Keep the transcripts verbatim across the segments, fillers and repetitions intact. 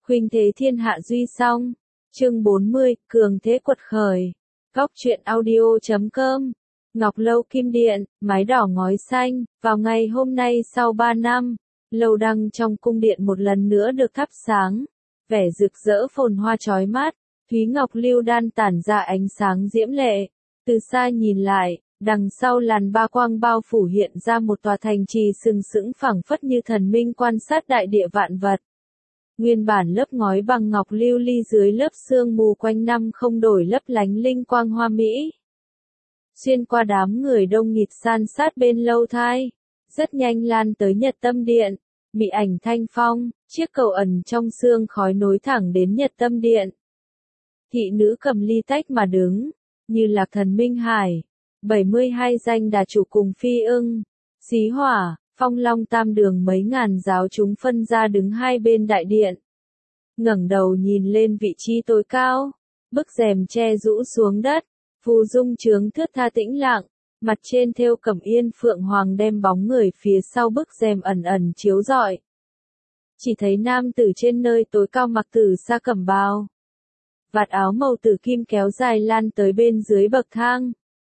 Khuynh thế thiên hạ duy song. Chương bốn mươi, cường thế quật khởi. Góc truyện audio chấm com. Ngọc Lâu Kim Điện, mái đỏ ngói xanh, vào ngày hôm nay sau ba năm, lầu đăng trong cung điện một lần nữa được thắp sáng, vẻ rực rỡ phồn hoa chói mắt, thúy ngọc lưu đan tản ra ánh sáng diễm lệ. Từ xa nhìn lại, đằng sau làn ba quang bao phủ hiện ra một tòa thành trì sừng sững phẳng phất như thần minh quan sát đại địa vạn vật. Nguyên bản lớp ngói bằng ngọc lưu ly dưới lớp sương mù quanh năm không đổi lấp lánh linh quang hoa mỹ. Xuyên qua đám người đông nghịt san sát bên lâu thai, rất nhanh lan tới Nhật Tâm Điện, mị ảnh thanh phong, chiếc cầu ẩn trong sương khói nối thẳng đến Nhật Tâm Điện. Thị nữ cầm ly tách mà đứng, như Lạc Thần Minh Hải, bảy mươi hai danh đà chủ cùng Phi Ưng, Xí Hỏa, Phong Long Tam Đường mấy ngàn giáo chúng phân ra đứng hai bên đại điện. Ngẩng đầu nhìn lên vị trí tối cao, bức rèm che rũ xuống đất, phù dung chướng thướt tha tĩnh lặng, mặt trên thêu cẩm yên phượng hoàng đem bóng người phía sau bức rèm ẩn ẩn chiếu rọi. Chỉ thấy nam tử trên nơi tối cao mặc tử sa cẩm bào, vạt áo màu tử kim kéo dài lan tới bên dưới bậc thang.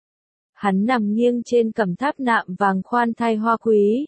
Hắn nằm nghiêng trên cẩm tháp nạm vàng khoan thai hoa quý,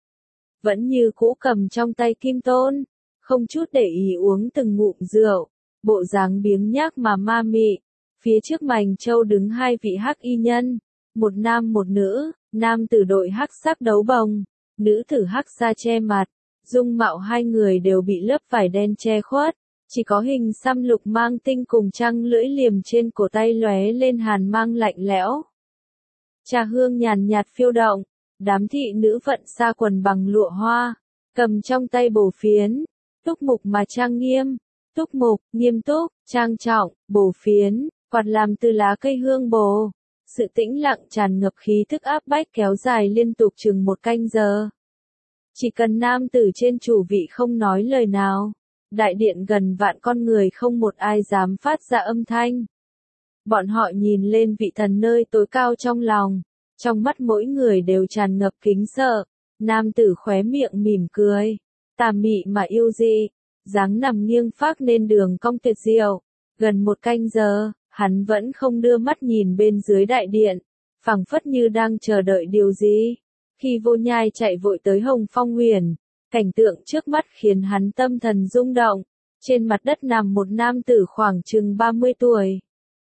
vẫn như cũ cầm trong tay kim tôn, không chút để ý uống từng ngụm rượu, bộ dáng biếng nhác mà ma mị. Phía trước mành châu đứng hai vị hắc y nhân, một nam một nữ, nam tử đội hắc sắc đấu bồng, nữ tử hắc sa che mặt, dung mạo hai người đều bị lớp vải đen che khuất, chỉ có hình xăm lục mang tinh cùng trăng lưỡi liềm trên cổ tay lóe lên hàn mang lạnh lẽo. Trà hương nhàn nhạt phiêu động, đám thị nữ vận sa quần bằng lụa hoa, cầm trong tay bổ phiến, túc mục mà trang nghiêm, túc mục, nghiêm túc, trang trọng, bổ phiến, quạt làm từ lá cây hương bồ. Sự tĩnh lặng tràn ngập khí thức áp bách kéo dài liên tục chừng một canh giờ. Chỉ cần nam tử trên chủ vị không nói lời nào, đại điện gần vạn con người không một ai dám phát ra âm thanh. Bọn họ nhìn lên vị thần nơi tối cao trong lòng, trong mắt mỗi người đều tràn ngập kính sợ. Nam tử khóe miệng mỉm cười, tà mị mà yêu dị, dáng nằm nghiêng phác nên đường cong tuyệt diệu. Gần một canh giờ, hắn vẫn không đưa mắt nhìn bên dưới đại điện, phảng phất như đang chờ đợi điều gì. Khi Vô Nhai chạy vội tới Hồng Phong Huyền, cảnh tượng trước mắt khiến hắn tâm thần rung động. Trên mặt đất nằm một nam tử khoảng chừng ba mươi tuổi.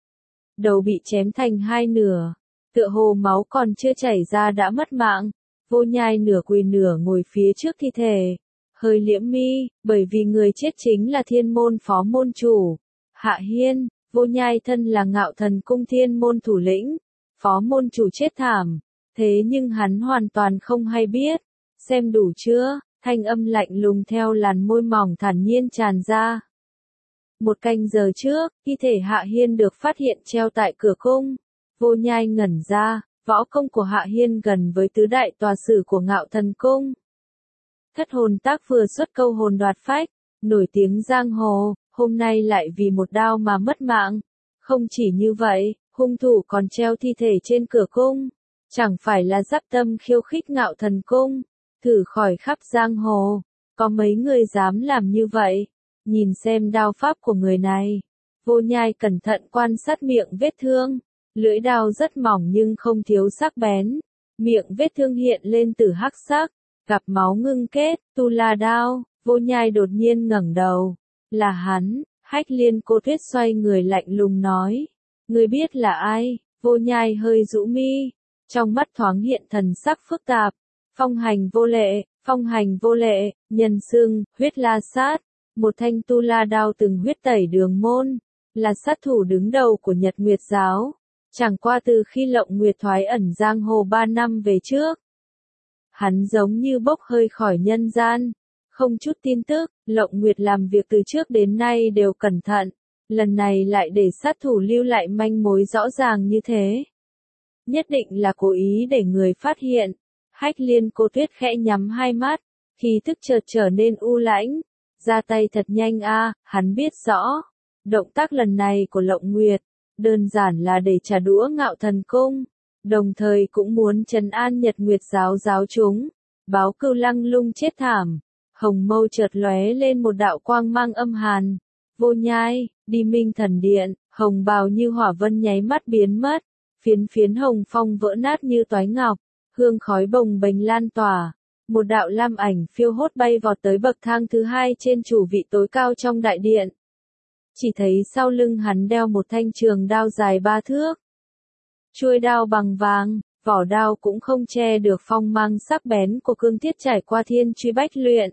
Đầu bị chém thành hai nửa, tựa hồ máu còn chưa chảy ra đã mất mạng. Vô Nhai nửa quỳ nửa ngồi phía trước thi thể, hơi liễm mi, bởi vì người chết chính là Thiên Môn phó môn chủ Hạ Hiên. Vô Nhai thân là Ngạo Thần cung Thiên Môn thủ lĩnh, phó môn chủ chết thảm, thế nhưng hắn hoàn toàn không hay biết. Xem đủ chưa? Thanh âm lạnh lùng theo làn môi mỏng thản nhiên tràn ra. Một canh giờ trước, thi thể Hạ Hiên được phát hiện treo tại cửa cung. Vô Nhai ngẩn ra, võ công của Hạ Hiên gần với tứ đại tòa sử của Ngạo Thần cung. Thất hồn tác vừa xuất câu hồn đoạt phách, nổi tiếng giang hồ, hôm nay lại vì một đao mà mất mạng. Không chỉ như vậy, hung thủ còn treo thi thể trên cửa cung. Chẳng phải là giáp tâm khiêu khích Ngạo Thần cung, thử khỏi khắp giang hồ, có mấy người dám làm như vậy. Nhìn xem đao pháp của người này. Vô Nhai cẩn thận quan sát miệng vết thương, lưỡi đao rất mỏng nhưng không thiếu sắc bén. Miệng vết thương hiện lên từ hắc sắc, gặp máu ngưng kết, tu la đao. Vô Nhai đột nhiên ngẩng đầu. Là hắn. Hách Liên Cô Tuyết xoay người lạnh lùng nói. Người biết là ai? Vô Nhai hơi rũ mi, trong mắt thoáng hiện thần sắc phức tạp. Phong hành vô lệ, phong hành vô lệ, nhân xưng, huyết la sát. Một thanh tu la đao từng huyết tẩy đường môn, là sát thủ đứng đầu của Nhật Nguyệt giáo. Chẳng qua từ khi Lộng Nguyệt thoái ẩn giang hồ ba năm về trước, hắn giống như bốc hơi khỏi nhân gian, không chút tin tức. Lộng Nguyệt làm việc từ trước đến nay đều cẩn thận, lần này lại để sát thủ lưu lại manh mối rõ ràng như thế. Nhất định là cố ý để người phát hiện. Hách Liên Cô Tuyết khẽ nhắm hai mắt, khí thức chợt trở nên u lãnh. Ra tay thật nhanh a, hắn biết rõ. Động tác lần này của Lộng Nguyệt, đơn giản là để trả đũa Ngạo Thần cung, đồng thời cũng muốn trấn an Nhật Nguyệt giáo giáo chúng, báo Cưu Lăng Lung chết thảm. hồng mâu chợt lóe lên một đạo quang mang âm hàn. Vô Nhai, đi Minh Thần Điện, hồng bào như hỏa vân nháy mắt biến mất, phiến phiến hồng phong vỡ nát như toái ngọc, hương khói bồng bềnh lan tỏa. Một đạo lam ảnh phiêu hốt bay vọt tới bậc thang thứ hai trên chủ vị tối cao trong đại điện. Chỉ thấy sau lưng hắn đeo một thanh trường đao dài ba thước. Chuôi đao bằng vàng, vỏ đao cũng không che được phong mang sắc bén của cương thiết trải qua thiên truy bách luyện.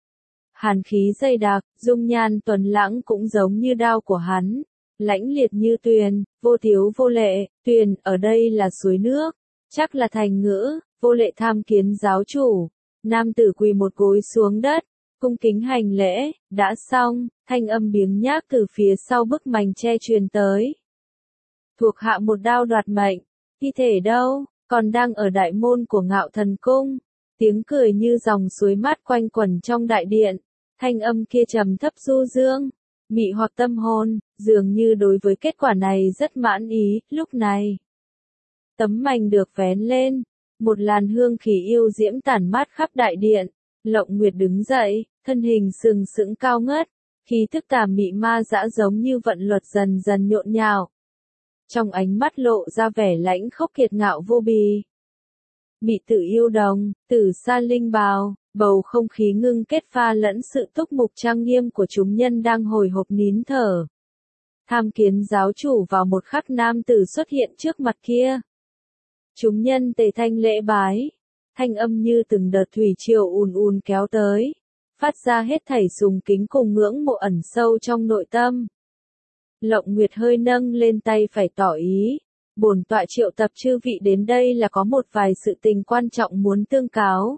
Hàn khí dày đặc, dung nhan tuấn lãng cũng giống như đao của hắn, lãnh liệt như tuyền, vô thiếu vô lệ. Tuyền ở đây là suối nước, chắc là thành ngữ. Vô lệ tham kiến giáo chủ. Nam tử quỳ một gối xuống đất, cung kính hành lễ. Đã xong, thanh âm biếng nhác từ phía sau bức mành che truyền tới. Thuộc hạ một đao đoạt mệnh, thi thể đâu? Còn đang ở đại môn của Ngạo Thần Cung. Tiếng cười như dòng suối mát quanh quẩn trong đại điện. Thanh âm kia trầm thấp du dương, mị hoặc tâm hồn, dường như đối với kết quả này rất mãn ý. Lúc này, tấm mành được vén lên, một làn hương khí yêu diễm tản mát khắp đại điện. Lộng Nguyệt đứng dậy, thân hình sừng sững cao ngất, khí thức tà mị ma dã giống như vận luật dần dần nhộn nhạo. Trong ánh mắt lộ ra vẻ lãnh khốc kiệt ngạo vô bì. Mị tử yêu đồng, tử sa linh bào, bầu không khí ngưng kết pha lẫn sự túc mục trang nghiêm của chúng nhân đang hồi hộp nín thở. Tham kiến giáo chủ vào một khắc nam tử xuất hiện trước mặt kia. Chúng nhân tề thanh lễ bái, thanh âm như từng đợt thủy triều ùn ùn kéo tới, phát ra hết thảy sùng kính cùng ngưỡng mộ ẩn sâu trong nội tâm. Lộng Nguyệt hơi nâng lên tay phải tỏ ý, bổn tọa triệu tập chư vị đến đây là có một vài sự tình quan trọng muốn tương cáo.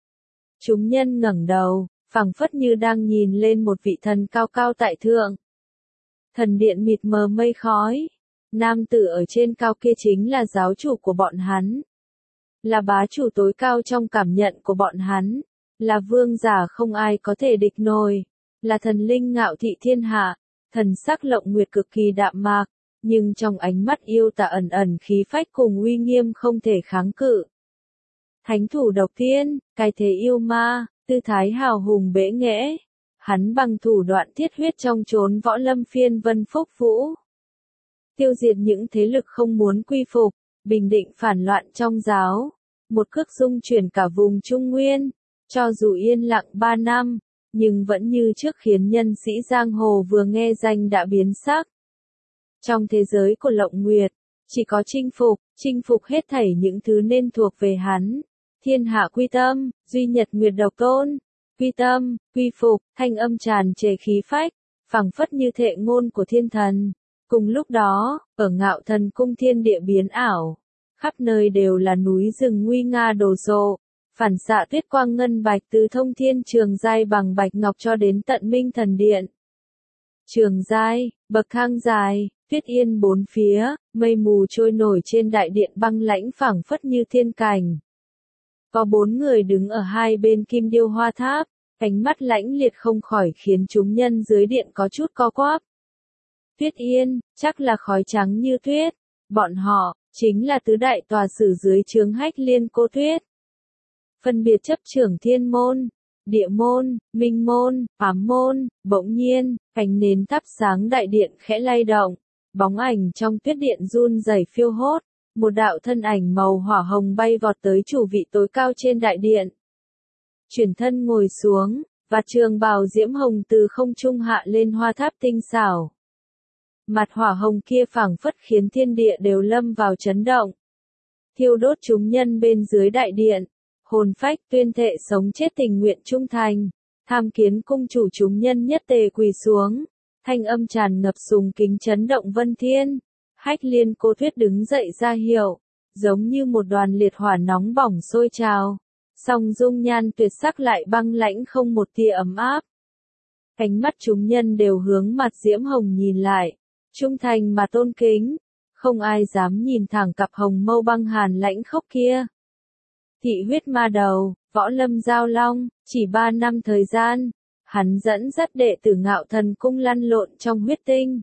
Chúng nhân ngẩng đầu, phảng phất như đang nhìn lên một vị thần cao cao tại thượng. Thần điện mịt mờ mây khói, nam tử ở trên cao kia chính là giáo chủ của bọn hắn. Là bá chủ tối cao trong cảm nhận của bọn hắn, là vương giả không ai có thể địch nổi, là thần linh ngạo thị thiên hạ. Thần sắc Lộng Nguyệt cực kỳ đạm mạc, nhưng trong ánh mắt yêu tà ẩn ẩn khí phách cùng uy nghiêm không thể kháng cự. Thánh thủ độc thiên, cái thế yêu ma, tư thái hào hùng bẽ nghễ. Hắn bằng thủ đoạn thiết huyết trong chốn võ lâm phiên vân phúc vũ. Tiêu diệt những thế lực không muốn quy phục, bình định phản loạn trong giáo. Một cước dung chuyển cả vùng Trung Nguyên, cho dù yên lặng ba năm. Nhưng vẫn như trước khiến nhân sĩ giang hồ vừa nghe danh đã biến sắc. Trong thế giới của Lộng Nguyệt, chỉ có chinh phục, chinh phục hết thảy những thứ nên thuộc về hắn. Thiên hạ quy tâm, duy nhật nguyệt độc tôn. Quy tâm, quy phục, thanh âm tràn trề khí phách, phảng phất như thệ ngôn của thiên thần. Cùng lúc đó, ở Ngạo Thần Cung thiên địa biến ảo, khắp nơi đều là núi rừng nguy nga đồ sộ. Phản xạ tuyết quang ngân bạch từ thông thiên trường giai bằng bạch ngọc cho đến tận Minh Thần Điện. Trường giai, bậc thang dài, tuyết yên bốn phía, mây mù trôi nổi trên đại điện băng lãnh phảng phất như thiên cảnh. Có bốn người đứng ở hai bên kim điêu hoa tháp, ánh mắt lãnh liệt không khỏi khiến chúng nhân dưới điện có chút co quắp. Tuyết yên, chắc là khói trắng như tuyết. Bọn họ, chính là tứ đại tòa sử dưới trướng Hách Liên Cô Tuyết. Phân biệt chấp trưởng thiên môn, địa môn, minh môn, ám môn. Bỗng nhiên, cánh nến thắp sáng đại điện khẽ lay động, bóng ảnh trong tuyết điện run rẩy phiêu hốt, một đạo thân ảnh màu hỏa hồng bay vọt tới chủ vị tối cao trên đại điện. Chuyển thân ngồi xuống, và trường bào diễm hồng từ không trung hạ lên hoa tháp tinh xảo. Mặt hỏa hồng kia phảng phất khiến thiên địa đều lâm vào chấn động, thiêu đốt chúng nhân bên dưới đại điện. Hồn phách tuyên thệ sống chết tình nguyện trung thành, tham kiến cung chủ chúng nhân nhất tề quỳ xuống, thanh âm tràn ngập sùng kính chấn động vân thiên. Hách Liên Cô Tuyết đứng dậy ra hiệu, giống như một đoàn liệt hỏa nóng bỏng sôi trào, song dung nhan tuyệt sắc lại băng lãnh không một tia ấm áp. Cánh mắt chúng nhân đều hướng mặt diễm hồng nhìn lại, trung thành mà tôn kính, không ai dám nhìn thẳng cặp hồng mâu băng hàn lãnh khốc kia. Thị huyết ma đầu, võ lâm giao long, chỉ ba năm thời gian, hắn dẫn dắt đệ tử Ngạo Thần Cung lăn lộn trong huyết tinh.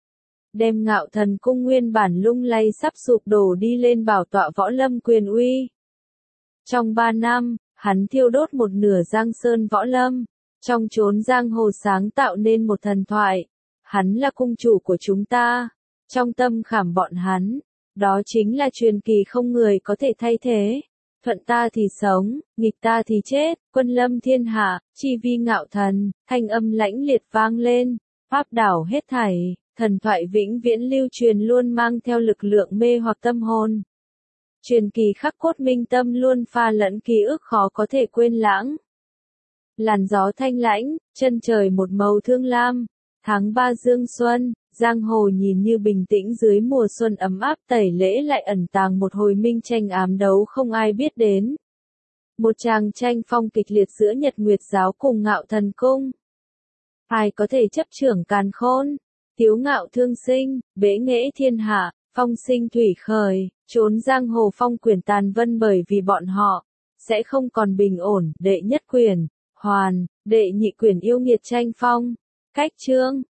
Đem Ngạo Thần Cung nguyên bản lung lay sắp sụp đổ đi lên bảo tọa võ lâm quyền uy. Trong ba năm, hắn thiêu đốt một nửa giang sơn võ lâm, trong chốn giang hồ sáng tạo nên một thần thoại. Hắn là cung chủ của chúng ta. Trong tâm khảm bọn hắn, đó chính là truyền kỳ không người có thể thay thế. Thuận ta thì sống, nghịch ta thì chết, quân lâm thiên hạ, chi vi ngạo thần, thanh âm lãnh liệt vang lên, áp đảo hết thảy, thần thoại vĩnh viễn lưu truyền luôn mang theo lực lượng mê hoặc tâm hồn. Truyền kỳ khắc cốt minh tâm luôn pha lẫn ký ức khó có thể quên lãng. Làn gió thanh lãnh, chân trời một màu thương lam, tháng ba dương xuân, giang hồ nhìn như bình tĩnh dưới mùa xuân ấm áp tẩy lễ lại ẩn tàng một hồi minh tranh ám đấu không ai biết đến. Một tràng tranh phong kịch liệt giữa Nhật Nguyệt giáo cùng Ngạo Thần cung. Ai có thể chấp trưởng càn khôn, tiếu ngạo thương sinh, bế nghệ thiên hạ, phong sinh thủy khởi, trốn giang hồ phong quyển tàn vân bởi vì bọn họ, sẽ không còn bình ổn, đệ nhất quyển, hoàn, đệ nhị quyển yêu nghiệt tranh phong, cách chương.